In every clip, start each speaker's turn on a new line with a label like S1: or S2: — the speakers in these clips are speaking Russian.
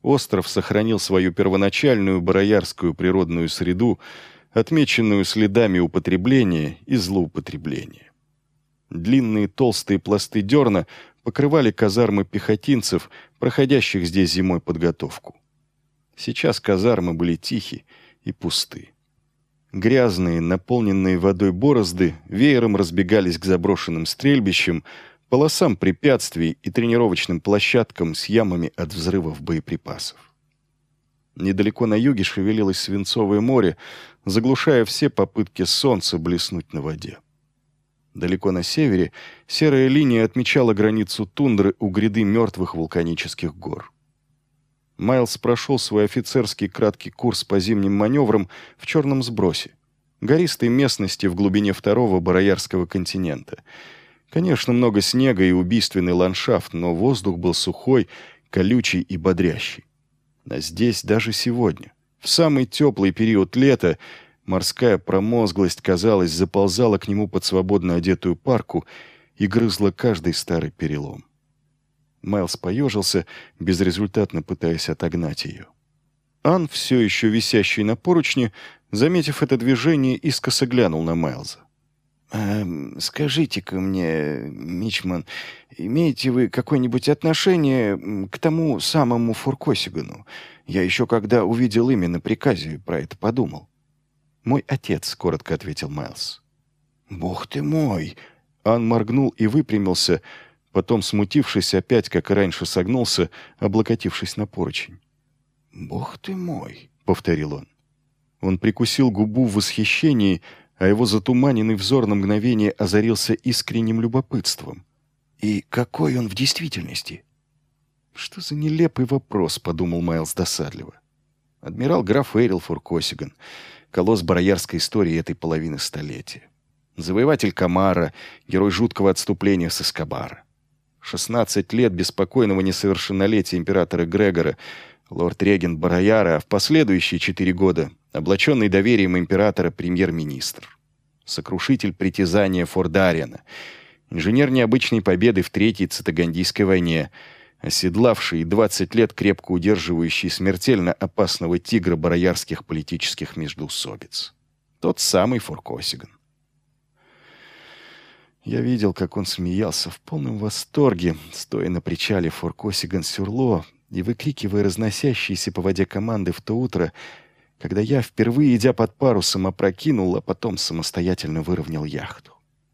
S1: остров сохранил свою первоначальную бароярскую природную среду, отмеченную следами употребления и злоупотребления. Длинные толстые пласты дерна покрывали казармы пехотинцев, проходящих здесь зимой подготовку. Сейчас казармы были тихи и пусты. Грязные, наполненные водой борозды веером разбегались к заброшенным стрельбищам, полосам препятствий и тренировочным площадкам с ямами от взрывов боеприпасов. Недалеко на юге шевелилось свинцовое море, заглушая все попытки солнца блеснуть на воде. Далеко на севере серая линия отмечала границу тундры у гряды мертвых вулканических гор. Майлз прошел свой офицерский краткий курс по зимним маневрам в черном сбросе, гористой местности в глубине второго бароярского континента. Конечно, много снега и убийственный ландшафт, но воздух был сухой, колючий и бодрящий. А здесь даже сегодня, в самый теплый период лета, морская промозглость, казалось, заползала к нему под свободно одетую парку и грызла каждый старый перелом. Майлз поежился, безрезультатно пытаясь отогнать ее. Ан, все еще висящий на поручне, заметив это движение, искоса глянул на Майлза.
S2: «Скажите-ка мне, мичман, имеете вы какое-нибудь отношение к тому самому Фуркосигану? Я еще когда увидел имя на приказе, про это подумал».
S1: «Мой отец», — коротко ответил Майлз.
S2: «Бог ты мой!»
S1: Ан моргнул и выпрямился, потом, смутившись, опять, как и раньше, согнулся, облокотившись на поручень.
S2: «Бог ты мой!»
S1: — повторил он. Он прикусил губу в восхищении, а его затуманенный взор на мгновение озарился искренним любопытством.
S2: «И какой он в действительности?»
S1: «Что за нелепый вопрос», — подумал Майлз досадливо. Адмирал граф Эрил Фуркосиган, колосс бароярской истории этой половины столетия. Завоеватель Камара, герой жуткого отступления с Эскобара. 16 лет беспокойного несовершеннолетия императора Грегора, лорд-регент Барояра, а в последующие 4 года облаченный доверием императора премьер-министр. Сокрушитель притязания Фордариана, инженер необычной победы в Третьей Цитагандийской войне, оседлавший 20 лет крепко удерживающий смертельно опасного тигра бароярских политических междоусобиц. Тот самый Фуркосиган. Я видел, как он смеялся в полном восторге, стоя на причале Фуркосиган-Сюрло и выкрикивая разносящиеся по воде команды в то утро, когда я, впервые идя под парусом, опрокинул, а потом самостоятельно выровнял яхту.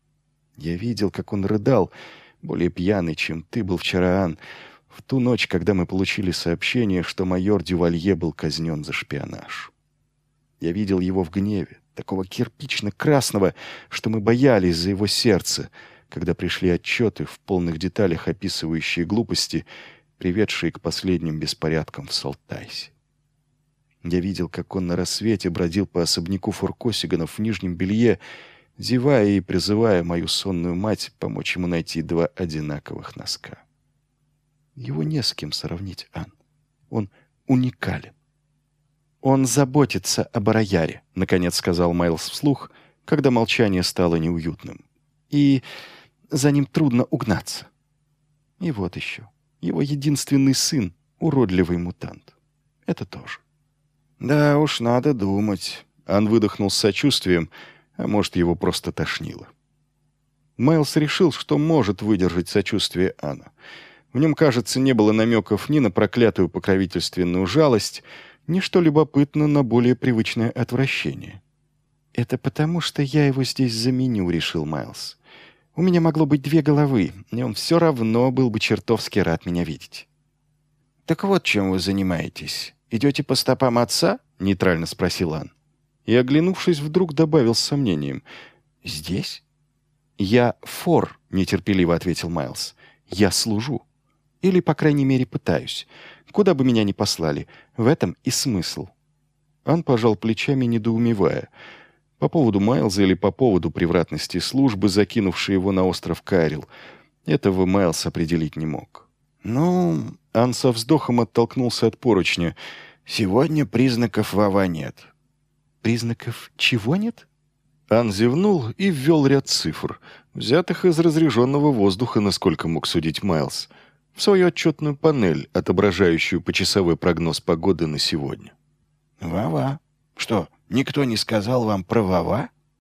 S1: Я видел, как он рыдал, более пьяный, чем ты был вчера, Ан, в ту ночь, когда мы получили сообщение, что майор Дювалье был казнен за шпионаж. Я видел его в гневе, такого кирпично-красного, что мы боялись за его сердце, когда пришли отчеты, в полных деталях описывающие глупости, приведшие к последним беспорядкам в Салтайсе. Я видел, как он на рассвете бродил по особняку Фуркосиганов в нижнем белье, зевая и призывая мою сонную мать помочь ему найти 2 одинаковых носка. Его не с кем сравнить, Ан. Он уникален. «Он заботится о Барояре», — наконец сказал Майлз вслух, когда молчание стало неуютным. «И за ним трудно угнаться. И вот еще. Его единственный сын — уродливый мутант. Это тоже».
S2: «Да уж, надо думать».
S1: Ан выдохнул с сочувствием, а может, его просто тошнило. Майлз решил, что может выдержать сочувствие Анна. В нем, кажется, не было намеков ни на проклятую покровительственную жалость, ни, что любопытно, на более привычное отвращение. «Это потому, что я его здесь заменю», — решил Майлз. «У меня могло быть 2 головы, и он все равно был бы чертовски рад меня видеть».
S2: «Так вот, чем вы занимаетесь. Идете по стопам отца?»
S1: — нейтрально спросил Ан. И, оглянувшись, вдруг добавил с сомнением. «Здесь?» «Я фор», — нетерпеливо ответил Майлз. «Я служу. Или, по крайней мере, пытаюсь. Куда бы меня ни послали, в этом и смысл». Ан пожал плечами, недоумевая. По поводу Майлза или по поводу превратности службы, закинувшей его на остров Кайрил, этого Майлз определить не мог.
S2: «Ну...» —
S1: Ан со вздохом оттолкнулся от поручня.
S2: «Сегодня признаков Вова нет».
S1: «Признаков чего нет?» Ан зевнул и ввел ряд цифр, взятых из разряженного воздуха, насколько мог судить Майлз. в свою отчетную панель, отображающую почасовой прогноз погоды на сегодня.
S2: Вова. Что, никто не сказал вам про Вова?